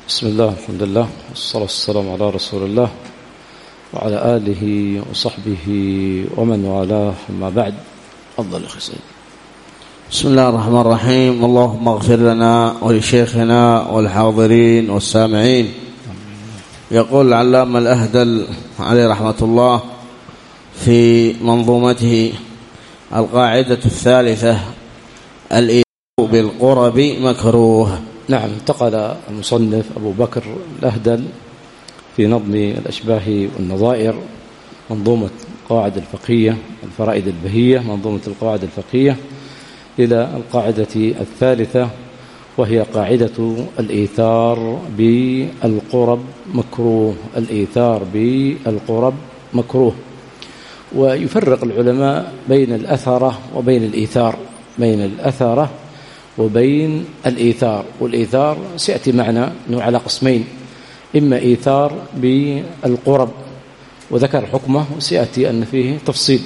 بسم الله الحمد لله والصلاة والسلام على رسول الله وعلى آله وصحبه ومن والاه، أما بعد. أفضل أخي سيد. بسم الله الرحمن الرحيم. اللهم اغفر لنا ولشيخنا والحاضرين والسامعين. يقول العلامة الأهدل عليه رحمة الله في منظومته القاعدة الثالثة: الإيذاء بالقرب مكروه. نعم، انتقل المصنف أبو بكر الأهدل في نظم الأشباه والنظائر منظومة القواعد الفقهية، الفرائد البهية، منظومة القواعد الفقهية، إلى القاعدة الثالثة، وهي قاعدة الإيثار بالقرب مكروه. الإيثار بالقرب مكروه. ويفرق العلماء بين الأثرة وبين الإيثار، بين الأثرة وبين الإيثار. والإيثار سيأتي معنا أنه على قسمين: إما إيثار بالقرب وذكر حكمه وسيأتي أن فيه تفصيل،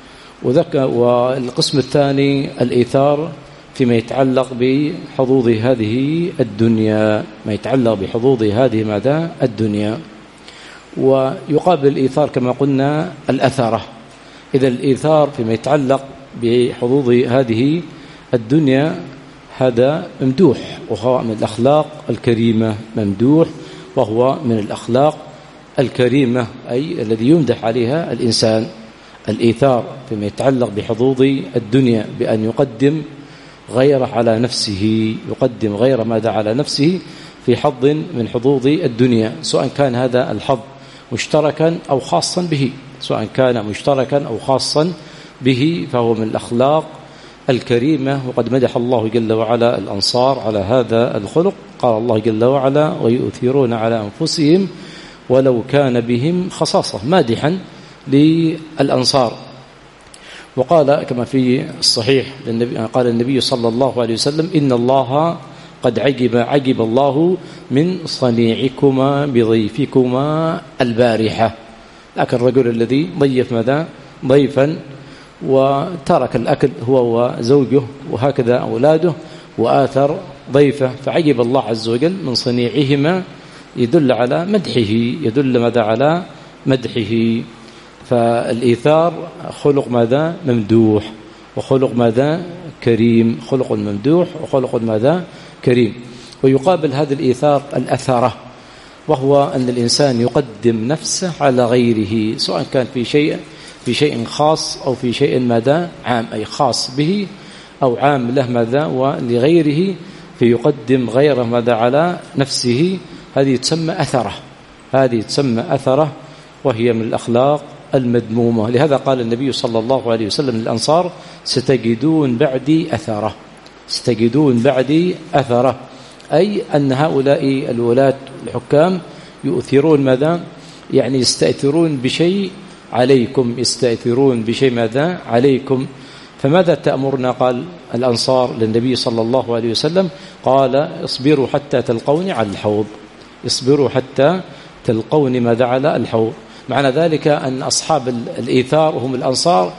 والقسم الثاني الإيثار فيما يتعلق بحظوظ هذه الدنيا، ما يتعلق بحظوظ هذه ماذا الدنيا. ويقابل الإيثار كما قلنا الأثرة. إذا الإيثار فيما يتعلق بحظوظ هذه الدنيا هذا ممدوح، وهو من الأخلاق الكريمة، ممدوح وهو من الأخلاق الكريمة، أي الذي يمدح عليها الإنسان. الإيثار فيما يتعلق بحظوظ الدنيا بأن يقدم غيره على نفسه، يقدم غير ماذا على نفسه في حظ من حظوظ الدنيا، سواء كان هذا الحظ مشتركا أو خاصا به، سواء كان مشتركا أو خاصا به، فهو من الأخلاق الكريمة. وقد مدح الله جل وعلا الأنصار على هذا الخلق. قال الله جل وعلا: ويؤثرون على أنفسهم ولو كان بهم خصاصة، مادحا للأنصار. وقال كما في الصحيح قال النبي صلى الله عليه وسلم: إن الله قد عجب الله من صنيعكما بضيفكما البارحة. لكن الرجل الذي ضيف ماذا ضيفا وترك الأكل هو وزوجه وهكذا أولاده وآثر ضيفه، فعجب الله عز وجل من صنيعهما، يدل على مدحه، يدل ماذا على مدحه. فالإيثار خلق ماذا ممدوح، وخلق ماذا كريم، خلق ممدوح وخلق ماذا كريم. ويقابل هذا الإيثار الأثرة، وهو أن الإنسان يقدم نفسه على غيره، سواء كان في شيء خاص أو في شيء ماذا عام، أي خاص به أو عام له ماذا ولغيره، فيقدم غيره ماذا على نفسه. هذه تسمى أثرة، هذه تسمى أثرة، وهي من الأخلاق المذمومة. لهذا قال النبي صلى الله عليه وسلم للأنصار: ستجدون بعدي أثرة، ستجدون بعدي أثرة، أي أن هؤلاء الولاة الحكام يؤثرون ماذا، يعني يستأثرون بشيء عليكم، يستأثرون بشيء ماذا عليكم. فماذا تأمرنا؟ قال الأنصار للنبي صلى الله عليه وسلم، قال: اصبروا حتى تلقوني على الحوض، اصبروا حتى تلقوني ماذا على الحوض. معنى ذلك أن أصحاب الإيثار وهم الأنصار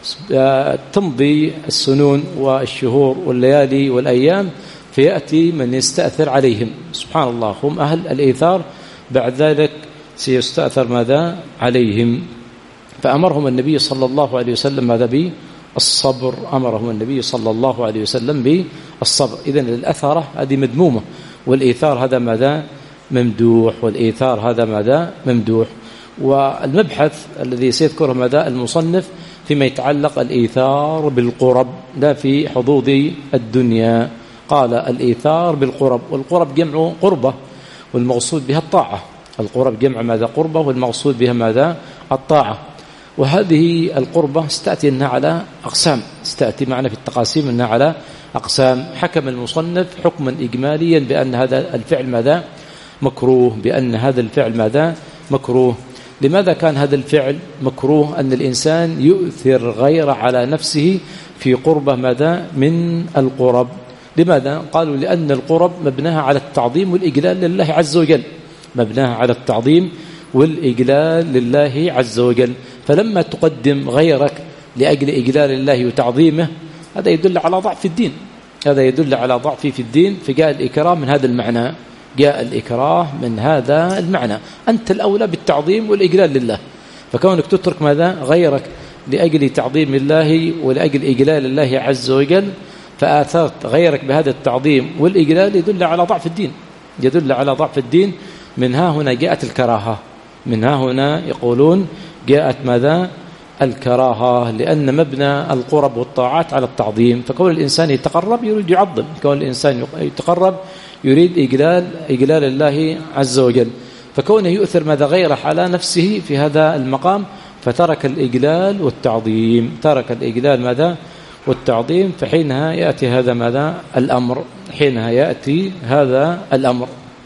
تمضي السنون والشهور والليالي والأيام، فيأتي من يستأثر عليهم، سبحان الله، هم أهل الإيثار، بعد ذلك سيستأثر ماذا عليهم. فأمرهم النبي صلى الله عليه وسلم ماذا بالصبر، أمرهم النبي صلى الله عليه وسلم بالصبر. إذن الأثرة هذه مذمومة، والإيثار هذا ماذا ممدوح، والإيثار هذا ماذا ممدوح. والمبحث الذي سيذكره ماذا المصنف فيما يتعلق الإيثار بالقرب، لا في حظوظ الدنيا. قال: الإيثار بالقرب، والقرب جمع قربة والمقصود بها الطاعة. القرب جمع ماذا قربة، والمقصود بها ماذا الطاعة. وهذه القربة ستأتي أنها على أقسام، ستأتي معنا في التقاسيم أنها على أقسام. حكم المصنف حكما إجماليا بأن هذا الفعل ماذا مكروه، بأن هذا الفعل ماذا مكروه. لماذا كان هذا الفعل مكروه؟ أن الإنسان يؤثر غيره على نفسه في قربة ماذا من القرب. لماذا؟ قالوا: لأن القرب مبناها على التعظيم والإجلال لله عز وجل، مبناها على التعظيم والإجلال لله عز وجل. فلما تقدم غيرك لأجل إجلال الله وتعظيمه، هذا يدل على ضعف الدين، هذا يدل على ضعف في الدين، فجاء الإكرام من هذا المعنى، جاء الإكراه من هذا المعنى. أنت الأولى بالتعظيم والإجلال لله، فكونك تترك ماذا غيرك لأجل تعظيم الله ولأجل إجلال الله عز وجل، فآثرت غيرك بهذا التعظيم والإجلال، يدل على ضعف الدين، يدل على ضعف الدين. من ها هنا جاءت الكراهة، من ها هنا يقولون جاءت ماذا الكراهة، لأن مبنى القرب والطاعات على التعظيم، فكون الإنسان يتقرب يريد يعظم، كون الإنسان يتقرب يريد إجلال الله عز وجل، فكونه يؤثر ماذا غيره على نفسه في هذا المقام، فترك الإجلال والتعظيم، ترك الإجلال ماذا والتعظيم، فحينها يأتي هذا ماذا الأمر، حينها يأتي هذا الأمر.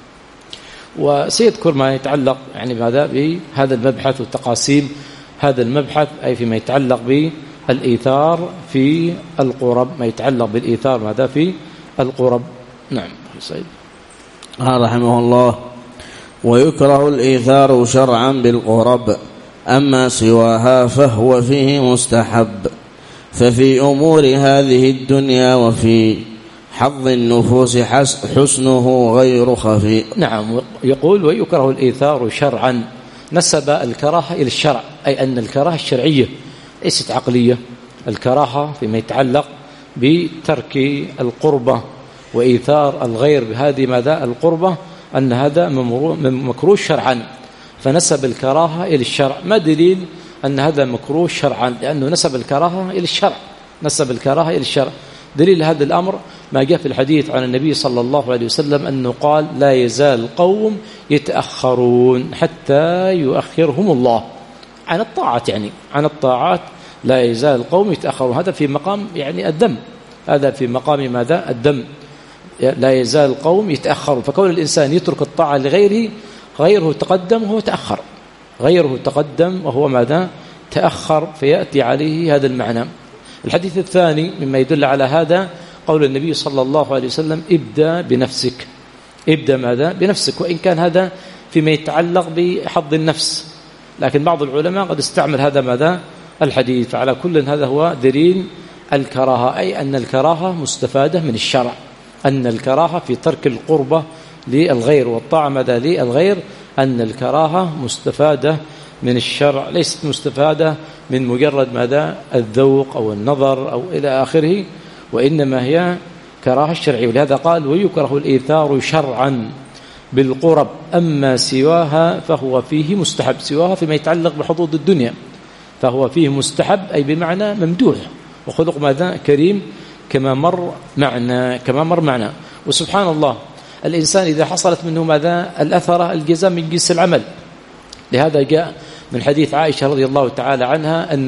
وسيذكر ما يتعلق يعني ماذا بهذا المبحث وتقاسيم هذا المبحث، أي فيما يتعلق بالإيثار في القرب، ما يتعلق بالإيثار ماذا في القرب. نعم سيد. رحمه الله: ويكره الإيثار شرعا بالقرب، أما سواها فهو فيه مستحب، ففي أمور هذه الدنيا وفي حظ النفوس حسنه غير خفي. نعم، يقول ويكره الإيثار شرعا، نسب الكراهة إلى الشرع، أي أن الكراهة الشرعية ليست عقلية، الكراهة فيما يتعلق بترك القربة وإيثار الغير بهذه ماذا القربة، أن هذا مكروه شرعا، فنسب الكراهة إلى الشرع. ما دليل أن هذا مكروه شرعا؟ لأنه نسب الكراهة إلى الشرع، نسب الكراهة إلى الشرع. دليل هذا الأمر ما جاء في الحديث عن النبي صلى الله عليه وسلم أنه قال: لا يزال قوم يتأخرون حتى يؤخرهم الله عن الطاعات، يعني عن الطاعات لا يزال قوم يتأخرون، هذا في مقام يعني الذم، هذا في مقام ماذا الذم، لا يزال قوم يتأخرون، فكون الإنسان يترك الطاعة لغيره، غيره تقدم وهو تأخر، غيره تقدم وهو ماذا تأخر، فيأتي عليه هذا المعنى. الحديث الثاني مما يدل على هذا قول النبي صلى الله عليه وسلم: ابدأ بنفسك، ابدأ ماذا بنفسك، وإن كان هذا فيما يتعلق بحظ النفس، لكن بعض العلماء قد استعمل هذا ماذا الحديث، فعلى كل هذا هو دليل الكراهة، أي أن الكراهة مستفادة من الشرع، أن الكراهة في ترك القربة للغير والطاعة ماذا للغير، أن الكراهة مستفادة من الشرع، ليست مستفادة من مجرد ماذا الذوق أو النظر أو إلى آخره، وإنما هي كراهة الشرعية. ولهذا قال: ويكره الإيثار شرعا بالقرب، أما سواها فهو فيه مستحب، سواها فيما يتعلق بحظوظ الدنيا فهو فيه مستحب، أي بمعنى ممدوح وخلق ماذا كريم، كما مر معنا. وسبحان الله، الإنسان إذا حصلت منه ماذا الأثرة، الجزاء من جنس العمل. لهذا جاء من حديث عائشة رضي الله تعالى عنها أن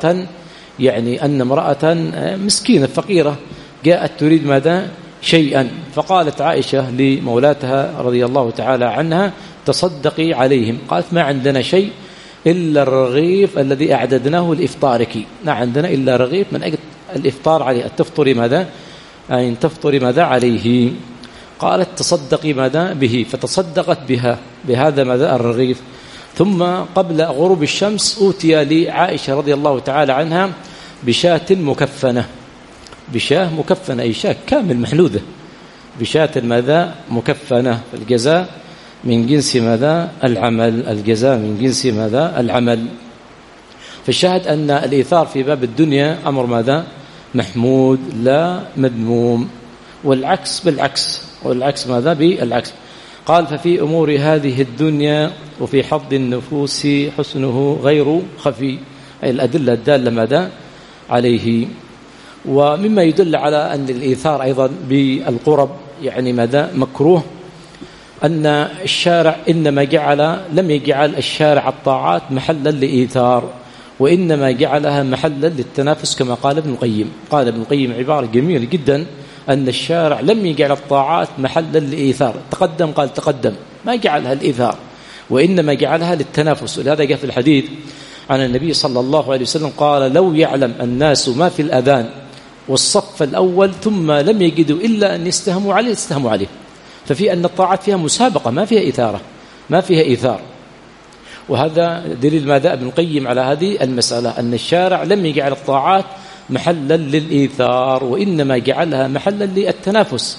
امرأة مسكينة فقيرة جاءت تريد ماذا شيئا، فقالت عائشة لمولاتها رضي الله تعالى عنها: تصدقي عليهم. قالت: ما عندنا شيء إلا الرغيف الذي أعددناه لإفطارك، ما عندنا إلا رغيف من أجل الإفطار عليه، التفطر ماذا أن تفطر ماذا عليه. قالت: تصدقي ماذا به، فتصدقت بهذا ماذا الرغيف. ثم قبل غروب الشمس أوتي لعائشة رضي الله تعالى عنها بشاة مكفنة، بشاة مكفنة أي شاة كامل محلوذة، بشاة ماذا مكفنة، الجزاء من جنس ماذا العمل، الجزاء من جنس ماذا العمل. فالشاهد أن الإيثار في باب الدنيا أمر ماذا محمود لا مذموم، والعكس بالعكس، والعكس ماذا بالعكس. قال: ففي أمور هذه الدنيا وفي حظ النفوس حسنه غير خفي، أي الأدلة الدالة ماذا عليه. ومما يدل على أن الإيثار أيضا بالقرب يعني ماذا مكروه، أن الشارع إنما لم يجعل الشارع الطاعات محلا لإيثار، وإنما جعلها محلا للتنافس، كما قال ابن القيم. قال ابن القيم عبارة جميلة جدا، أن الشارع لم يجعل الطاعات محلا لإيثار، تقدم قال تقدم، ما جعلها الإيثار، وإنما جعلها للتنافس. ولهذا جاء في الحديث عن النبي صلى الله عليه وسلم قال: لو يعلم الناس ما في الأذان والصف الأول ثم لم يجدوا إلا أن يستهموا عليه استهموا عليه. ففي أن الطاعات فيها مسابقة، ما فيها إثارة، ما فيها إيثار. وهذا دليل ماذا ابن القيم على هذه المسألة، أن الشارع لم يجعل الطاعات محلا للإيثار، وإنما جعلها محلا للتنافس.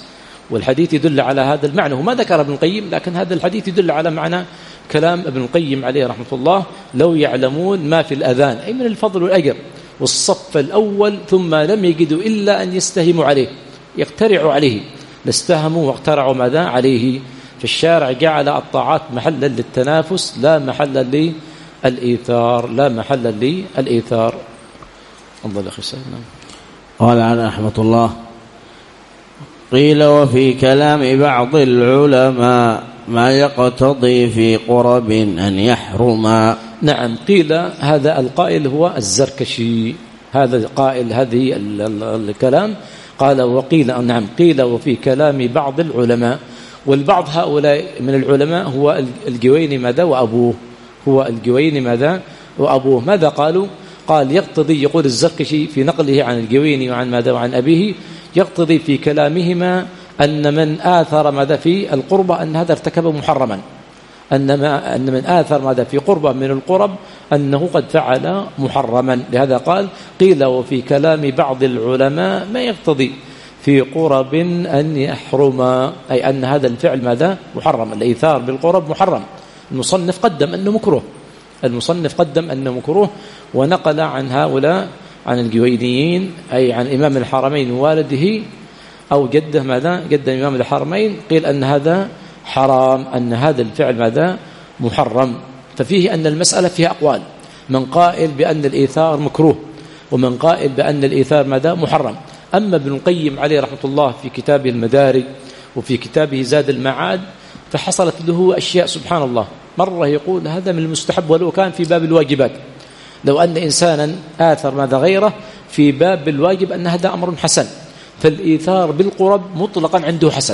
والحديث يدل على هذا المعنى. وما ذكر ابن القيم، لكن هذا الحديث يدل على معنى كلام ابن القيم عليه رحمة الله: لو يعلمون ما في الأذان، أي من الفضل والأجر والصف الأول، ثم لم يجدوا إلا أن يستهموا عليه، يقترعوا عليه، لاستهموا واقترعوا ماذا عليه. فالشارع جعل الطاعات محلا للتنافس لا محلا للإيثار، لا محلا للإيثار. انظر أخي سيدنا. قال على رحمة الله: قيل وفي كلام بعض العلماء ما يقتضي في قرب أن يحرما. نعم، قيل هذا القائل هو الزركشي، هذا القائل هذه الكلام قال وقيل. نعم، قيل وفي كلام بعض العلماء، والبعض هؤلاء من العلماء هو الجويني ماذا وأبوه، هو الجويني ماذا وأبوه. ماذا قالوا؟ قال يقتضي، يقول الزركشي في نقله عن الجويني وعن ماذا وعن أبيه، يقتضي في كلامهما أن من آثر ماذا في القربة أن هذا ارتكب محرما، أن من آثر ماذا في قربة من القرب أنه قد فعل محرما. لهذا قال قيل وفي كلام بعض العلماء ما يقتضي في قرب أن يحرم، أي أن هذا الفعل ماذا محرم، الإيثار بالقرب محرم. المصنف قدم أنه مكروه، المصنف قدم أنه مكروه، ونقل عن هؤلاء عن الجوينيين، أي عن إمام الحرمين والده أو جده ماذا جد إمام الحرمين، قيل أن هذا حرام، أن هذا الفعل ماذا محرم. ففيه أن المسألة فيها أقوال، من قائل بأن الإيثار مكروه، ومن قائل بأن الإيثار ماذا محرم. أما ابن القيم عليه رحمة الله في كتابه المدارج وفي كتابه زاد المعاد فحصلت له أشياء سبحان الله. مرة يقول هذا من المستحب ولو كان في باب الواجبات، لو أن إنسانا آثر ماذا غيره في باب الواجب أن هذا أمر حسن، فالإيثار بالقرب مطلقا عنده حسن.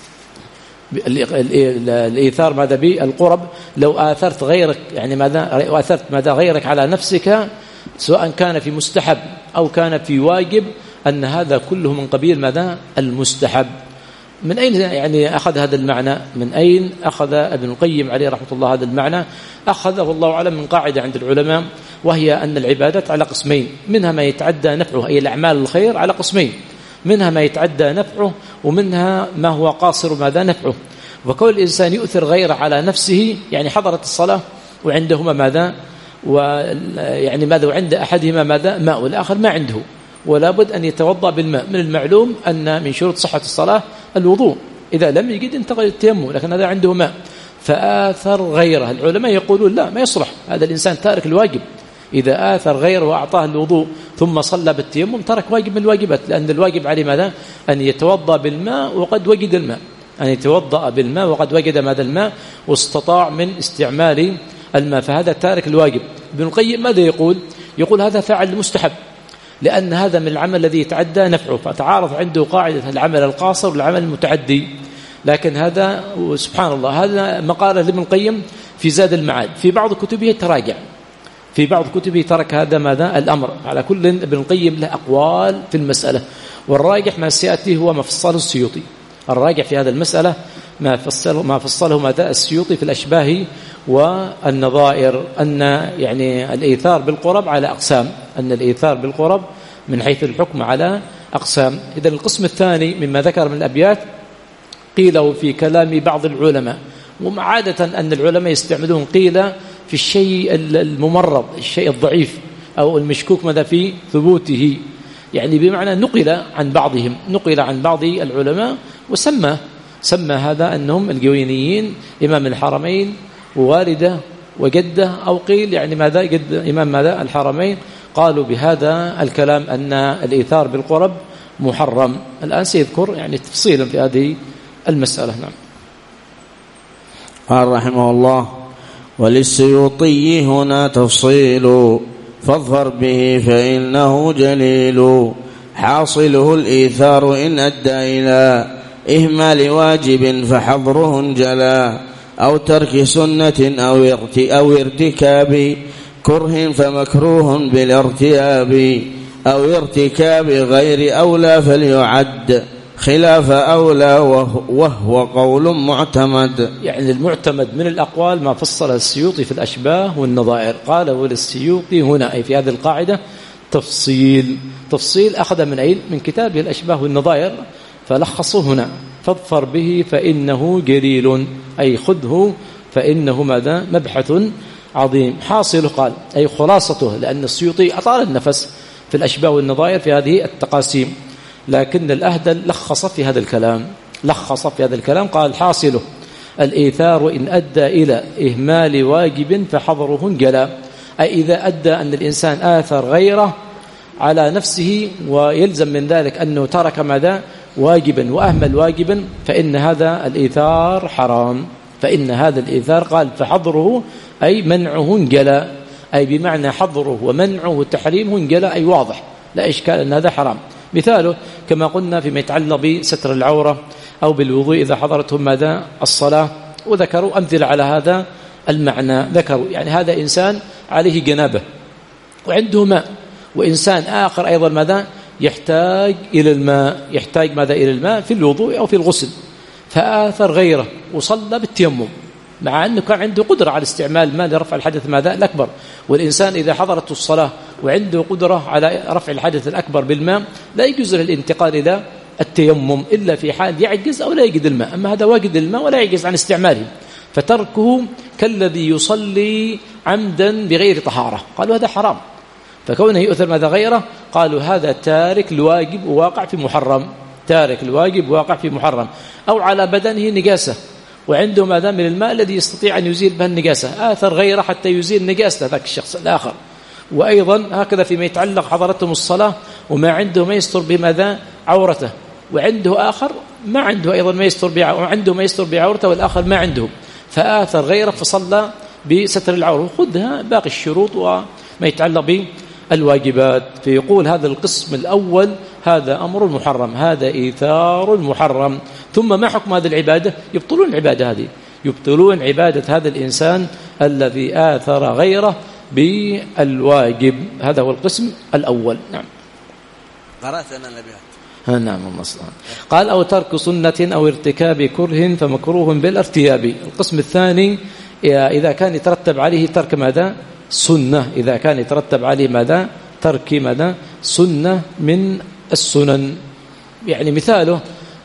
الإيثار ماذا بالقرب، لو آثرت غيرك يعني ماذا آثرت ماذا غيرك على نفسك، سواء كان في مستحب أو كان في واجب، أن هذا كله من قبيل ماذا المستحب. من أين يعني أخذ هذا المعنى؟ من أين أخذ ابن القيم عليه رحمة الله هذا المعنى؟ أخذه الله أعلم من قاعدة عند العلماء، وهي أن العبادات على قسمين، منها ما يتعدى نفعه أي الأعمال الخير على قسمين، منها ما يتعدى نفعه ومنها ما هو قاصر ماذا نفعه. وكل الإنسان يؤثر غيره على نفسه، يعني حضرت الصلاة وعندهما ماذا ويعني ماذا وعند أحدهما ماذا ماء والآخر ما عنده، ولا بد أن يتوضأ بالماء. من المعلوم أن من شروط صحة الصلاة الوضوء، إذا لم يجد انتقل التيمم، لكن هذا عنده ماء فآثر غيره. العلماء يقولون لا، ما يصلح، هذا الإنسان تارك الواجب، إذا آثر غيره وأعطاه الوضوء ثم صلى بالتيمم ترك واجب من الواجبات، لأن الواجب عليه ماذا أن يتوضأ بالماء وقد وجد الماء، أن يتوضأ بالماء وقد وجد ماذا الماء واستطاع من استعمال الماء، فهذا تارك الواجب. ابن القيم ماذا يقول؟ يقول هذا فعل المستحب، لأن هذا من العمل الذي يتعدى نفعه، فتعارض عنده قاعدة العمل القاصر والعمل المتعدي. لكن هذا سبحان الله هذا مقالة لابن القيم في زاد المعاد، في بعض كتبه تراجع، في بعض كتبه ترك هذا ماذا الأمر. على كل ابن القيم له أقوال في المسألة، والراجح ما سيأتي هو ما فصله السيوطي. الراجح في هذا المسألة ما فصله ماذا السيوطي في الأشباه والنظائر، أن يعني الإيثار بالقرب على أقسام، أن الإيثار بالقرب من حيث الحكم على أقسام. إذن القسم الثاني مما ذكر من الأبيات قيل في كلام بعض العلماء، وعادة أن العلماء يستعملون قيل في الشيء الممرض، الشيء الضعيف أو المشكوك ماذا في ثبوته، يعني بمعنى نقل عن بعضهم، نقل عن بعض العلماء سمى هذا أنهم الجوينيين إمام الحرمين ووالده وجده، أو قيل يعني ماذا جد إمام ماذا الحرمين، قالوا بهذا الكلام أن الإيثار بالقرب محرم. الآن سيذكر يعني تفصيلا في هذه المسألة. نعم. قال رحمه الله: وللسيوطي هنا تفصيل فاظفر به فإنه جليل، حاصله الإيثار إن أدى إلى إهمال واجب فحظره جلا، أو ترك سنة أو ارتكاب كره فمكروه بالارتياب، أو ارتكاب غير أولى فليعد خلاف أولى وهو قول معتمد. يعني المعتمد من الأقوال ما فصل السيوطي في الأشباه والنظائر. قال وللسيوطي هنا أي في هذه القاعدة تفصيل أخذ من أين؟ من كتابه الأشباه والنظائر، فلخصه هنا فاظفر به فإنه جليل، أي خذه فإنه ماذا؟ مبحث عظيم. حاصل قال أي خلاصته، لأن السيوطي أطال النفس في الأشباه والنظائر في هذه التقاسيم، لكن الأهدل لخص في هذا الكلام قال حاصله الإيثار إن أدى إلى إهمال واجب فحظره انجلى، أي إذا أدى أن الإنسان آثر غيره على نفسه ويلزم من ذلك أنه ترك ماذا؟ واجبا وأهمل واجبا، فإن هذا الإيثار حرام. فإن هذا الإيثار قال فحظره أي منعه انجلى، أي بمعنى حظره ومنعه وتحريمه انجلى، أي واضح لا إشكال أن هذا حرام. مثاله كما قلنا فيما يتعلق بستر العورة أو بالوضوء إذا حضرتهم ماذا؟ الصلاة، وذكروا أمثلة على هذا المعنى. ذكروا يعني هذا إنسان عليه جنابة وعنده ماء، وإنسان آخر أيضا ماذا؟ يحتاج إلى الماء، يحتاج ماذا؟ إلى الماء في الوضوء أو في الغسل، فآثر غيره وصلى بالتيمم، مع أنه كان عنده قدرة على استعمال الماء لرفع الحدث ماذا؟ الأكبر. والإنسان إذا حضرته الصلاة وعنده قدرة على رفع الحدث الأكبر بالماء لا يجوز الانتقال إلى التيمم إلا في حال يعجز أو لا يجد الماء، أما هذا واجد الماء ولا يعجز عن استعماله، فتركه كالذي يصلي عمدا بغير طهارة، قالوا هذا حرام. فكونه يؤثر ماذا؟ غيره، قالوا هذا تارك الواجب وواقع في محرم، تارك الواجب وواقع في محرم. أو على بدنه نجاسة وعنده ماذا؟ من الماء الذي يستطيع أن يزيل به النجاسة، آثر غيره حتى يزيل نجاسة ذاك الشخص الآخر. وأيضا هكذا فيما يتعلق حضرتهم الصلاة وما عنده ما يستر بماذا؟ عورته، وعنده آخر ما عنده أيضا ما يستر وعنده ما يستر بعورته والآخر ما عنده، فآثر غيره فصلى بستر العورة، خذها باقي الشروط وما يتعلق بالواجبات. فيقول هذا القسم الأول هذا أمر محرم، هذا إيثار محرم. ثم ما حكم هذه العبادة؟ يبطلون العبادة هذه، يبطلون عبادة هذا الإنسان الذي آثر غيره بالواجب. هذا هو القسم الأول. نعم. قرأت أنا النبيات. نعم المصلحة. قال أو ترك سنة أو ارتكاب كره فمكروه بالارتياب. القسم الثاني إذا كان يترتب عليه ترك ماذا؟ سنة، إذا كان يترتب عليه ماذا؟ ترك ماذا؟ سنة من السنن. يعني مثاله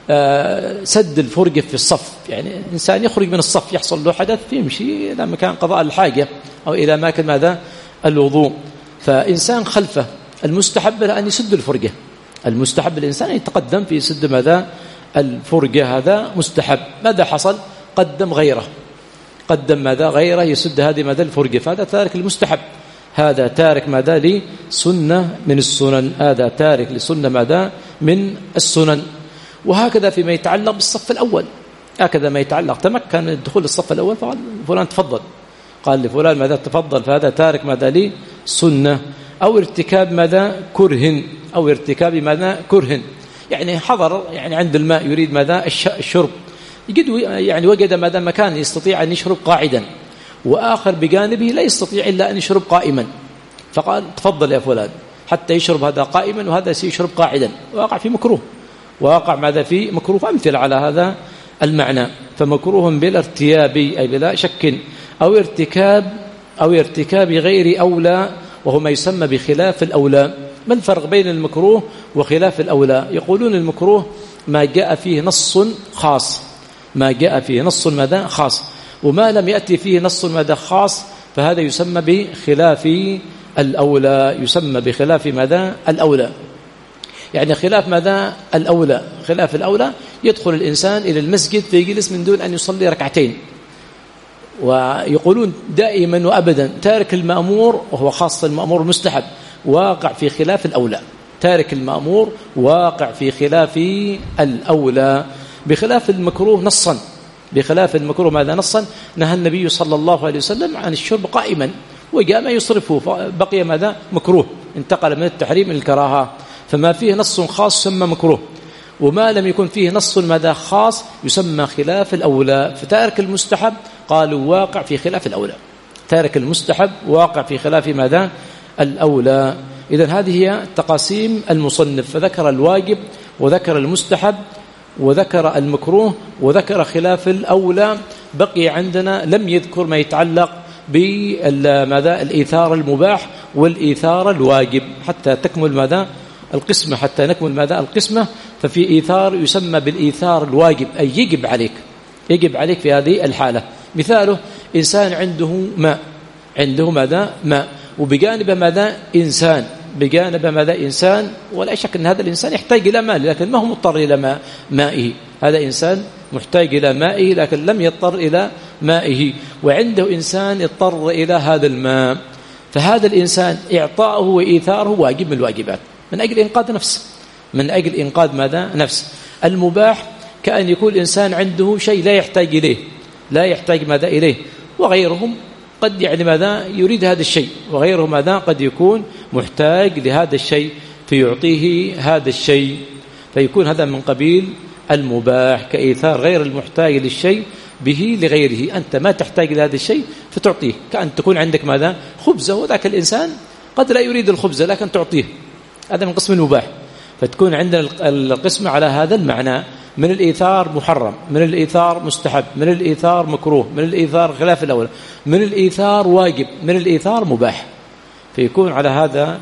سد الفرجة في الصف، يعني إنسان يخرج من الصف يحصل له حدث يمشي إلى مكان قضاء الحاجة أو إلى مكان ماذا؟ الوضوء، فإنسان خلفه المستحب له أن يسد الفرجة، المستحب الإنسان يتقدم في سد ماذا؟ الفرجة، هذا مستحب. ماذا حصل؟ قدم غيره، قدم ماذا؟ غيره يسد هذه ماذا؟ الفرجة، فهذا تارك المستحب، هذا تارك ماذا؟ لسنة من السنن، هذا تارك لسنة ماذا؟ من السنن. وهكذا فيما يتعلق بالصف الأول، هكذا ما يتعلق تمكن من دخول الصف الأول فقال فلان تفضل، قال لفلان ماذا؟ تفضل، فهذا تارك ماذا؟ لسنة. أو ارتكاب ماذا؟ كره، أو ارتكاب ماذا؟ كره، يعني حضر يعني عند الماء يريد ماذا؟ الشرب، يعني وجد ماذا؟ مكان يستطيع أن يشرب قاعدا، وآخر بجانبه لا يستطيع إلا أن يشرب قائما، فقال تفضل يا فلان، حتى يشرب هذا قائما وهذا سيشرب قاعدا، وقع في مكروه، وقع ماذا؟ في مكروه. أمثل على هذا المعنى. فمكروه بالارتياب أي بلا شك، أو ارتكاب غير أولى، وهو ما يسمى بخلاف الأولى. ما الفرق بين المكروه وخلاف الأولى؟ يقولون المكروه ما جاء فيه نص خاص، ما جاء فيه نص ماذا؟ خاص، وما لم يأتي فيه نص ماذا؟ خاص، فهذا يسمى بخلاف الأولى، يسمى بخلاف ماذا؟ الأولى. يعني خلاف ماذا؟ الأولى، خلاف الأولى يدخل الإنسان إلى المسجد فيجلس من دون أن يصلي ركعتين، ويقولون دائما وأبدا تارك المأمور، وهو خاص المأمور المستحب، واقع في خلاف الأولى، تارك المأمور واقع في خلاف الأولى. بخلاف المكروه نصا، بخلاف المكروه ماذا؟ نصا نهى النبي صلى الله عليه وسلم عن الشرب قائما، وجاء ما يصرفه فبقي ماذا؟ مكروه، انتقل من التحريم إلى الكراهة. فما فيه نص خاص يسمى مكروه، وما لم يكن فيه نص ماذا؟ خاص يسمى خلاف الأولى. فتارك المستحب قالوا واقع في خلاف الأولى، تارك المستحب واقع في خلاف ماذا؟ الأولى. إذن هذه هي تقاسيم المصنف، فذكر الواجب وذكر المستحب وذكر المكروه وذكر خلاف الأولى. بقي عندنا لم يذكر ما يتعلق بماذا؟ الإيثار المباح والإيثار الواجب، حتى تكمل ماذا؟ القسمة حتى نكمل ماذا القسمة. ففي إيثار يسمى بالإيثار الواجب، أي يجب عليك في هذه الحالة. مثاله إنسان عنده ماء، عنده ماذا ماء، وبجانبه ماذا إنسان، ولا شك أن هذا الإنسان يحتاج إلى ماء لكن ما هو مضطر إلى مائه. هذا إنسان محتاج إلى مائه لكن لم يضطر إلى مائه، وعنده إنسان يضطر إلى هذا الماء. فهذا الإنسان إعطاؤه وإيثاره واجب من الواجبات من أجل إنقاذ نفس. المباح كأن يكون الإنسان عنده شيء لا يحتاج إليه، وغيرهم قد يريد هذا الشيء، وغيره قد يكون محتاج لهذا الشيء فيعطيه هذا الشيء، فيكون هذا من قبيل المباح كإيثار غير المحتاج للشيء به لغيره. أنت ما تحتاج لهذا الشيء فتعطيه، كأن تكون عندك خبزة، وذاك الإنسان قد لا يريد الخبزة لكن تعطيه، هذا من قسم المباح. فتكون عندنا القسمة على هذا المعنى، من الإيثار محرم، من الإيثار مستحب، من الإيثار مكروه، من الإيثار خلاف الأول، من الإيثار واجب، من الإيثار مباح. فيكون على هذا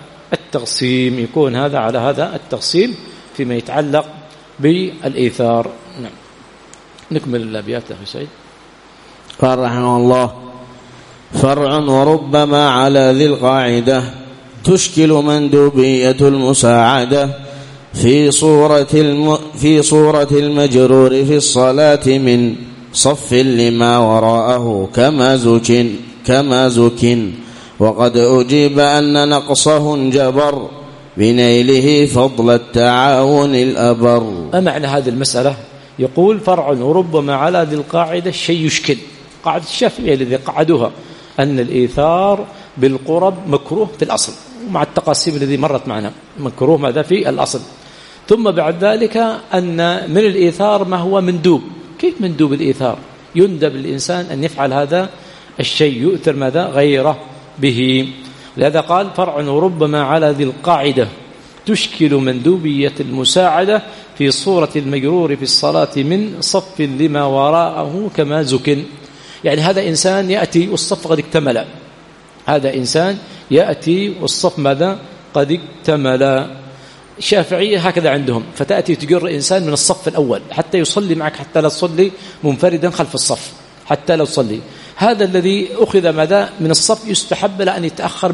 التقسيم فيما يتعلق بالإيثار. نعم. نكمل الأبيات يا أخي سعيد. قال رحمه الله: فرع وربما على ذي القاعدة تشكل مندوبية المساعدة في صورة المجرور في الصلاة من صف لما وراءه كما زك وقد أجيب أن نقصه انجبر بنيله فضل التعاون الأبر. ما معنى هذه المسألة؟ يقول فرع وربما على ذي القاعدة شيء يشكل. قاعدة الشافعية الذي قعدوها أن الإيثار بالقرب مكروه في الأصل، ومع التقاسيم الذي مرت معنا مكروه ماذا في الأصل. ثم بعد ذلك أن من الإيثار ما هو مندوب. كيف مندوب الإيثار؟ يندب الإنسان أن يفعل هذا الشيء، يؤثر ماذا غيره به. لهذا قال فرع وربما على ذي القاعدة تشكل مندوبية المساعدة في صورة المجرور في الصلاة من صف لما وراءه كما زكن. يعني هذا إنسان يأتي والصف قد اكتمل، هذا إنسان يأتي والصف ماذا قد اكتمل. الشافعية هكذا عندهم، فتأتي تجر إنسان من الصف الأول حتى يصلي معك، حتى لا تصلي منفردا خلف الصف، حتى لا تصلي. هذا الذي أخذ ماذا من الصف يستحب له أن يتأخر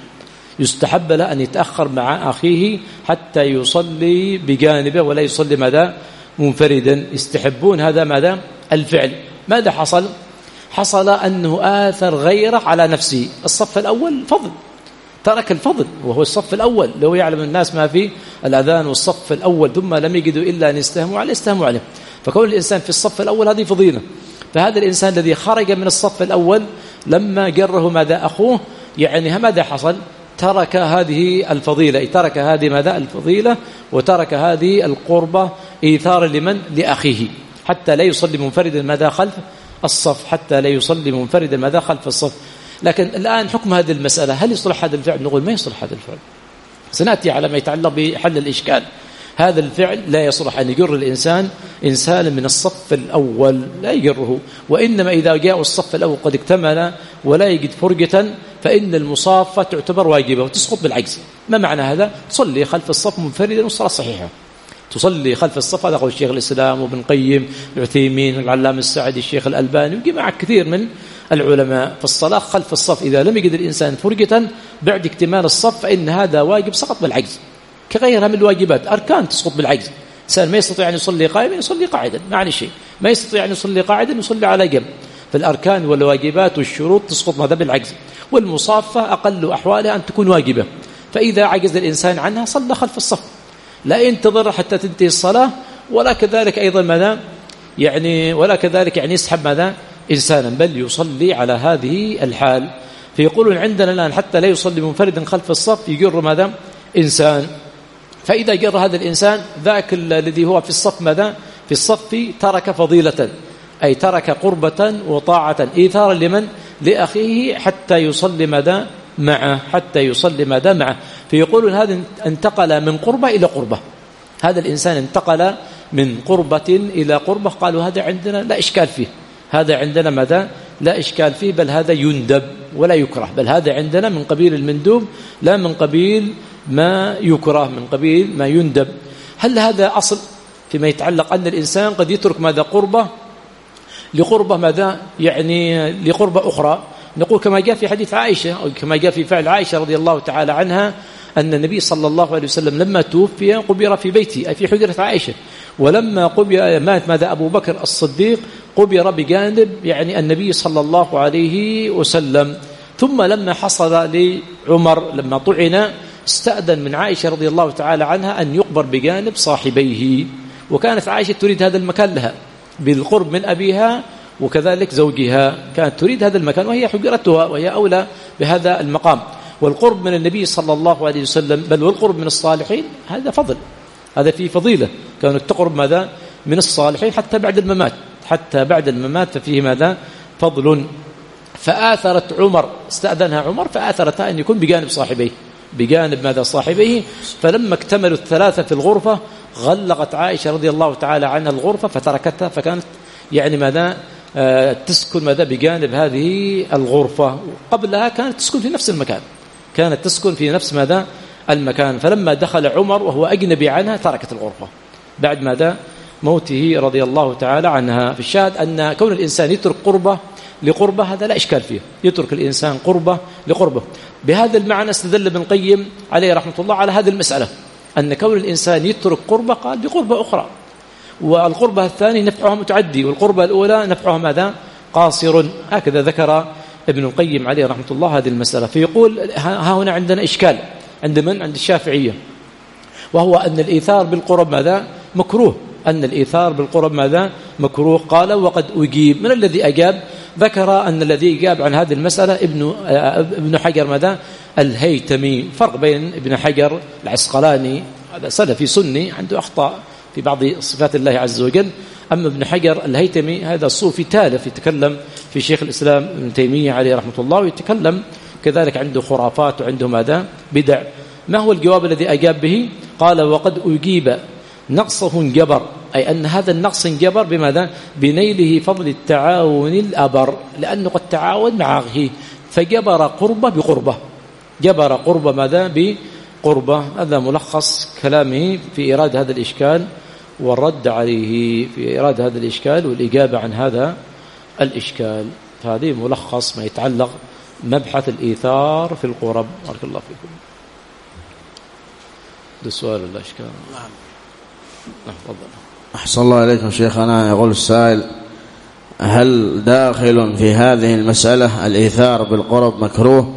مع أخيه، حتى يصلي بجانبه ولا يصلي ماذا منفردا. يستحبون هذا ماذا الفعل. ماذا حصل أنه آثر غيره على نفسه. الصف الأول فضل، ترك الفضل وهو الصف الأول. لو يعلم الناس ما في الأذان والصف الأول ثم لم يجدوا إلا أن يستهموا عليه. فكون الإنسان في الصف الأول هذه فضيلة. فهذا الإنسان الذي خرج من الصف الأول لما جره ماذا أخوه، يعني ماذا حصل؟ ترك هذه الفضيلة، ترك هذه ماذا الفضيلة، وترك هذه القربة إيثارا لمن؟ لأخيه، حتى لا يصلي منفردا ماذا خلف الصف. لكن الآن حكم هذه المسألة، هل يصلح هذا الفعل؟ نقول ما يصلح هذا الفعل. سنأتي على ما يتعلق بحل الإشكال. هذا الفعل لا يصلح أن يجر الإنسان إنسانا من الصف الأول، لا يجره. وإنما إذا جاء الصف الأول قد اكتمل ولا يجد فرجة فإن المصافة تعتبر واجبة وتسقط بالعجز. ما معنى هذا؟ تصلي خلف الصف منفردا والصلاة صحيحة. تصلي خلف الصف، هذا قول الشيخ الإسلام وابن قيم العثيمين العلامة السعدي الشيخ الألباني ويجي معك كثير من العلماء. فالصلاة خلف الصف إذا لم يجد الإنسان فرجة بعد اكتمال الصف فإن هذا واجب سقط بالعجز، كغيرها من الواجبات. أركان تسقط بالعجز. إنسان ما يستطيع أن يصلي قائما يصلي قاعدا، ما عني شيء. ما يستطيع أن يصلي قاعدا يصلي على جنب. فالأركان والواجبات والشروط تسقط ماذا بالعجز. والمصافة أقل أحوالها أن تكون واجبة، فإذا عجز الإنسان عنها صلى خلف الصف، لا ينتظر حتى تنتهي الصلاة. ولا كذلك أيضا ماذا يعني يسحب ماذا إنسانا، بل يصلي على هذه الحال. فيقولون عندنا الآن حتى لا يصلي منفردا خلف الصف يجر ماذا إنسان. فإذا جر هذا الإنسان ذاك الذي هو في الصف ماذا في الصف ترك فضيلة، أي ترك قربة وطاعة إيثارا لمن؟ لأخيه، حتى يصلي ماذا معه. فيقولون هذا انتقل من قربة إلى قربة. هذا الإنسان انتقل من قربة إلى قربة. قالوا هذا عندنا لا إشكال فيه، هذا عندنا ماذا لا إشكال فيه، بل هذا يندب ولا يكره، بل هذا عندنا من قبيل المندوب لا من قبيل ما يكره، من قبيل ما يندب. هل هذا أصل فيما يتعلق أن الإنسان قد يترك ماذا قربة لقربة ماذا يعني لقربة أخرى؟ نقول كما جاء في حديث عائشة أو كما جاء في فعل عائشة رضي الله تعالى عنها أن النبي صلى الله عليه وسلم لما توفي قبر في بيته أي في حجرة عائشة، ولما مات ماذا أبو بكر الصديق قبر بجانب يعني النبي صلى الله عليه وسلم. ثم لما حصل لعمر لما طعن استأذن من عائشة رضي الله تعالى عنها أن يقبر بجانب صاحبيه، وكانت عائشة تريد هذا المكان لها بالقرب من أبيها وكذلك زوجها، كانت تريد هذا المكان وهي حجرتها وهي أولى بهذا المقام. والقرب من النبي صلى الله عليه وسلم بل والقرب من الصالحين هذا فضل، هذا فيه فضيلة، كانت تقرب ماذا من الصالحين حتى بعد الممات، حتى بعد الممات ففيه ماذا فضل. فآثرت عمر استأذنها عمر فآثرتها أن يكون بجانب صاحبيه، بجانب ماذا صاحبيه. فلما اكتملوا الثلاثة في الغرفة غلقت عائشة رضي الله تعالى عنها الغرفة فتركتها، فكانت يعني ماذا تسكن ماذا بجانب هذه الغرفة. قبلها كانت تسكن في نفس المكان، كانت تسكن في نفس ماذا المكان. فلما دخل عمر وهو أجنبي عنها تركت الغرفة بعد ماذا موته رضي الله تعالى عنها. في الشاهد أن كون الإنسان يترك قربة لقربة هذا لا إشكال فيه، يترك الإنسان قربة لقربة. بهذا المعنى استدل ابن القيم عليه رحمة الله على هذه المسألة، أن كون الإنسان يترك قربة قال بقربة أخرى، والقربة الثانية نفعها متعدي والقربة الأولى نفعها ماذا قاصر. هكذا ذكر ابن القيم عليه رحمة الله هذه المسألة. فيقول ها هنا عندنا إشكال عند من؟ عند الشافعية، وهو أن الإيثار بالقرب ماذا مكروه، أن الإيثار بالقرب ماذا مكروه. قال وقد أجيب. من الذي أجاب؟ ذكر أن الذي أجاب عن هذه المسألة ابن حجر ماذا الهيتمي. فرق بين ابن حجر العسقلاني هذا سلفي سني عنده أخطاء في بعض صفات الله عز وجل، أما ابن حجر الهيتمي هذا صوفي تالف يتكلم في شيخ الإسلام ابن تيمية عليه رحمة الله، ويتكلم كذلك عنده خرافات وعنده ماذا بدع. ما هو الجواب الذي أجاب به؟ قال وقد أجيب نقصه انجبر، أي أن هذا النقص انجبر بماذا بنيله فضل التعاون الأبر، لأنه قد تعاون مع أخيه فجبر قربة بقربة، جبر قربة ماذا بقربة. هذا ملخص كلامه في إيراد هذا الإشكال والرد عليه، في إيراد هذا الإشكال والإجابة عن هذا الإشكال. فهذه ملخص ما يتعلق مبحث الإيثار في القرب. بارك الله فيكم. ده سؤال ولا إشكال؟ نعم. تفضل. أحسن الله عليكم شيخنا. يقول السائل هل داخل في هذه المسألة الإيثار بالقرب مكروه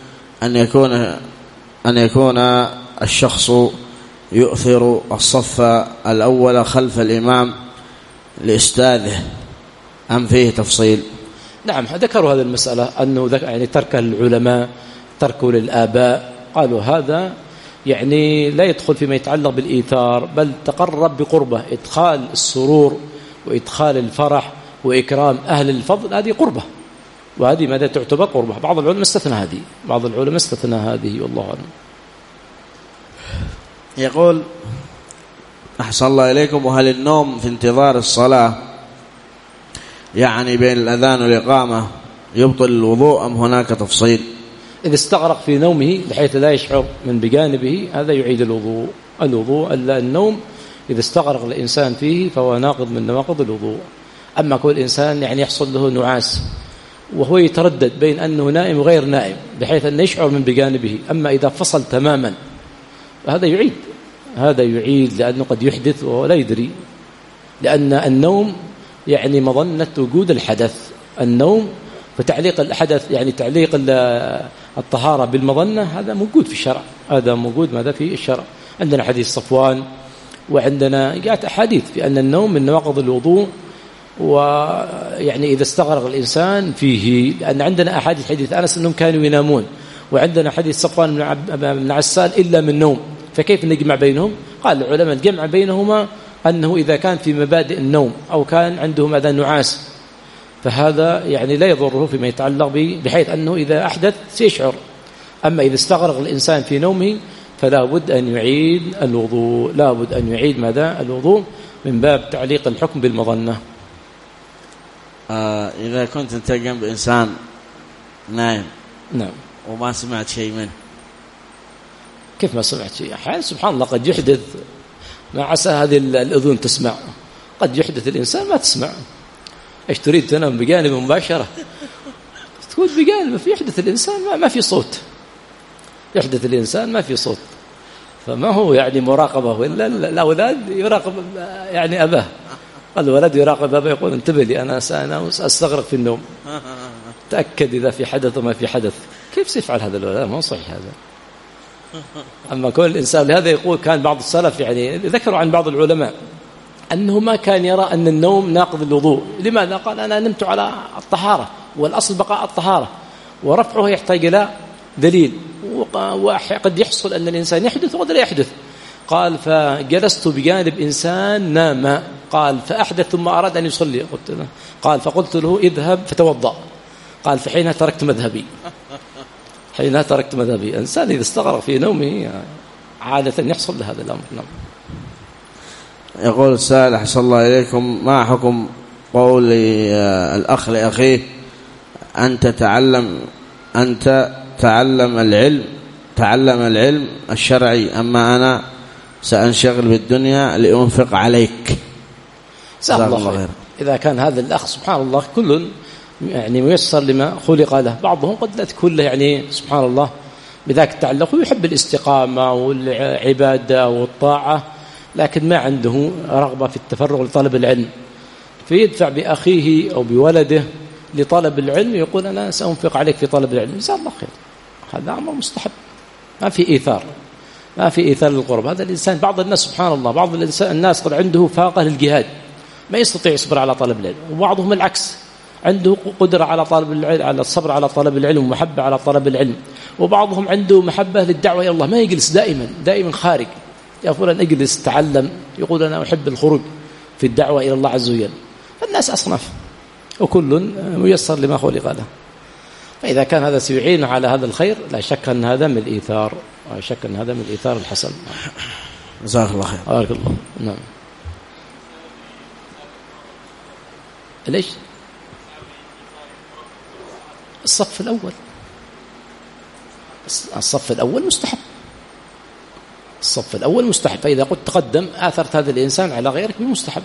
أن يكون الشخص يؤثر الصف الأول خلف الإمام لأستاذه أم فيه تفصيل؟ نعم ذكروا هذه المسألة أنه يعني ترك العلماء تركه للآباء، قالوا هذا يعني لا يدخل فيما يتعلق بالإيثار، بل تقرب بقربة، إدخال السرور وإدخال الفرح وإكرام أهل الفضل هذه قربة، وهذه ماذا تعتبر قربة. بعض العلماء استثنى هذه، بعض العلماء استثنى هذه، والله أعلم. يقول أحسن الله إليكم وهل النوم في انتظار الصلاة يعني بين الأذان والإقامة يبطل الوضوء أم هناك تفصيل؟ إذا استغرق في نومه بحيث لا يشعر من بجانبه هذا يعيد الوضوء. النوم إذا استغرق الإنسان فيه فهو ناقض من نواقض الوضوء. أما كل إنسان يعني يحصل له نعاس وهو يتردد بين أنه نائم وغير نائم بحيث أن يشعر من بجانبه، أما إذا فصل تماما هذا يعيد لأنه قد يحدث وهو لا يدري، لأن النوم يعني مظنة وجود الحدث. النوم فتعليق الحدث يعني تعليق الطهارة بالمظنة هذا موجود في الشرع، هذا موجود ماذا في الشرع. عندنا حديث صفوان وعندنا جاءت أحاديث في أن النوم من نواقض الوضوء، ويعني إذا استغرق الإنسان فيه، لأن عندنا أحاديث حديث أنس أنهم كانوا ينامون، وعندنا حديث صفوان بن عسال إلا من نوم، فكيف نجمع بينهم؟ قال العلماء الجمع بينهما أنه إذا كان في مبادئ النوم أو كان عنده ماذا نعاس فهذا يعني لا يضره فيما يتعلق به بحيث أنه إذا أحدث سيشعر. أما إذا استغرق الإنسان في نومه فلا بد أن يعيد الوضوء، لا بد أن يعيد ماذا الوضوء من باب تعليق الحكم بالمظنة. إذا كنت أنت جنب إنسان نايم نعم. وما سمعت شيء منه. كيف ما سمعت شيء؟ أحيانا سبحان الله قد يحدث ما عسى هذه الأذن تسمع، قد يحدث الإنسان ما تسمع. إيش تريد تنام بجانب مباشرة؟ تكون بجانب في يحدث الإنسان ما في صوت، يحدث الإنسان ما في صوت، فما هو يعني مراقبة. وإلا الأولاد يراقب يعني أباه، الولد يراقب أباه يقول انتبه لي أنا سأستغرق في النوم، تأكد إذا في حدث وما في حدث. كيف سيفعل هذا الولد؟ ما صحيح هذا. أما كل الإنسان، لهذا يقول كان بعض السلف يعني ذكروا عن بعض العلماء أنه ما كان يرى أن النوم ناقض الوضوء. لماذا؟ قال أنا نمت على الطهارة، والأصل بقاء الطهارة، ورفعه يحتاج إلى دليل، وقد يحصل أن الإنسان يحدث وقد لا يحدث. قال فجلست بجانب إنسان نام، قال فأحدث ثم أراد أن يصلي، قال فقلت له اذهب فتوضأ، قال فحينها تركت مذهبي، حينها تركت مذهبي. إنسان إذا استغرق في نومه عادة يحصل لهذا الأمر. نعم. يقول السائل أحسن الله إليكم، ما حكم قول الأخ لأخيه أنت تعلم العلم الشرعي، أما أنا سأنشغل بالدنيا لأنفق عليك؟ جزاه الله خير. إذا كان هذا الأخ سبحان الله كل يعني ميسر لما خلق له، بعضهم قد لا تكون له يعني سبحان الله بذاك التعلق ويحب الاستقامة والعبادة والطاعة، لكن ما عنده رغبة في التفرغ لطلب العلم، فيدفع بأخيه أو بولده لطلب العلم، يقول أنا سأنفق عليك في طلب العلم. جزاه الله خير. هذا أمر مستحب، ما في إيثار، ما في إيثار للقرب. هذا الإنسان بعض الناس سبحان الله، بعض الناس قد عنده فاقة للجهاد ما يستطيع يصبر على طلب العلم، وبعضهم العكس عنده قدرة على طلب العلم، على الصبر على طلب العلم ومحبة على طلب العلم، وبعضهم عنده محبة للدعوة إلى الله، ما يجلس دائما خارج. يا فلان اجلس تعلم، يقول أنا أحب الخروج في الدعوة إلى الله عز وجل. فالناس أصناف وكل ميسر لما خلق له، فإذا كان هذا سيعينه على هذا الخير لا شك أن هذا من الإيثار، لا شك أن هذا من الإيثار الحسن. جزاك الله خير. بارك الله. نعم. ليش؟ الصف الأول مستحب، الصف الأول مستحب، فإذا قد تقدم آثرت هذا الإنسان على غيرك من مستحب.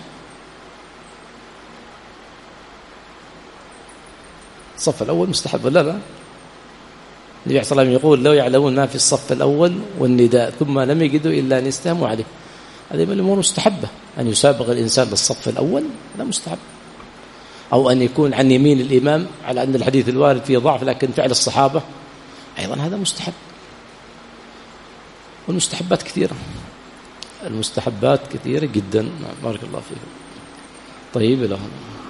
الصف الأول مستحب ولا لا؟ النبي صلى الله عليه وسلم يقول لو يعلمون ما في الصف الأول والنداء ثم لم يجدوا إلا أن يستهموا عليه. هذه من الأمور مستحبة، أن يسابق الإنسان للصف الأول هذا مستحب، أو أن يكون عن يمين الإمام، على أن الحديث الوارد فيه ضعف لكن فعل الصحابة أيضا هذا مستحب. والمستحبات كثيرة، المستحبات كثيرة جدا. بارك الله فيكم. طيب.